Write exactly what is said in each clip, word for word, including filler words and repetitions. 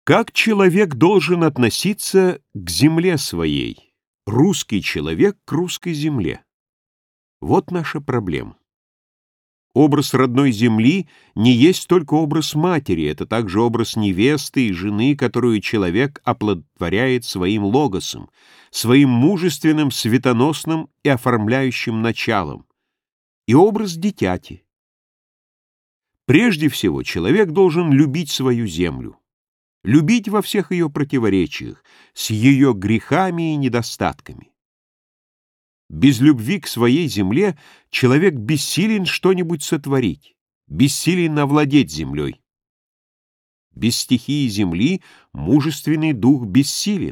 Как человек должен относиться к земле своей? Русский человек к русской земле. Вот наша проблема. Образ родной земли не есть только образ матери, это также образ невесты и жены, которую человек оплодотворяет своим логосом, своим мужественным, светоносным и оформляющим началом, и образ дитяти. Прежде всего, человек должен любить свою землю, любить во всех ее противоречиях, с ее грехами и недостатками. Без любви к своей земле человек бессилен что-нибудь сотворить, бессилен овладеть землей. Без стихии земли мужественный дух бессилен.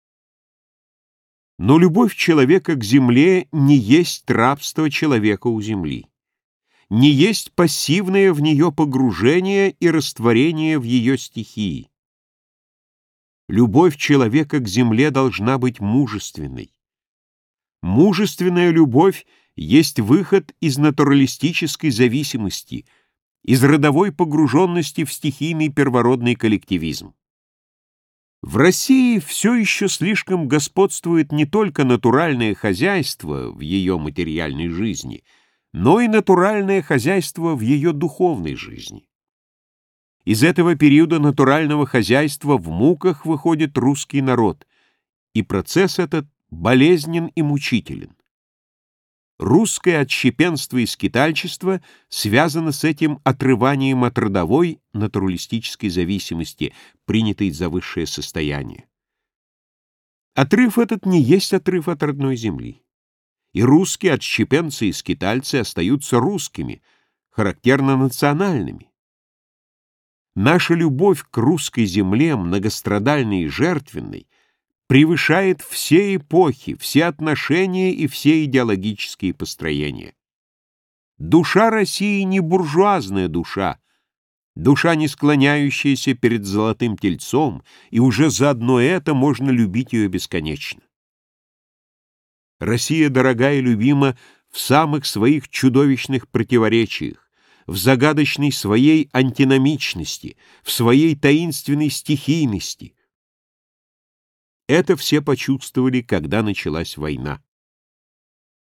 Но любовь человека к земле не есть рабство человека у земли, не есть пассивное в нее погружение и растворение в ее стихии. Любовь человека к земле должна быть мужественной. Мужественная любовь есть выход из натуралистической зависимости, из родовой погруженности в стихийный первородный коллективизм. В России все еще слишком господствует не только натуральное хозяйство в ее материальной жизни, но и натуральное хозяйство в ее духовной жизни. Из этого периода натурального хозяйства в муках выходит русский народ, и процесс этот болезнен и мучителен. Русское отщепенство и скитальчество связано с этим отрыванием от родовой натуралистической зависимости, принятой за высшее состояние. Отрыв этот не есть отрыв от родной земли. И русские отщепенцы и скитальцы остаются русскими, характерно национальными. Наша любовь к русской земле, многострадальной и жертвенной, превышает все эпохи, все отношения и все идеологические построения. Душа России не буржуазная душа, душа, не склоняющаяся перед золотым тельцом, и уже за одно это можно любить ее бесконечно. Россия дорога и любима в самых своих чудовищных противоречиях, в загадочной своей антиномичности, в своей таинственной стихийности. Это все почувствовали, когда началась война.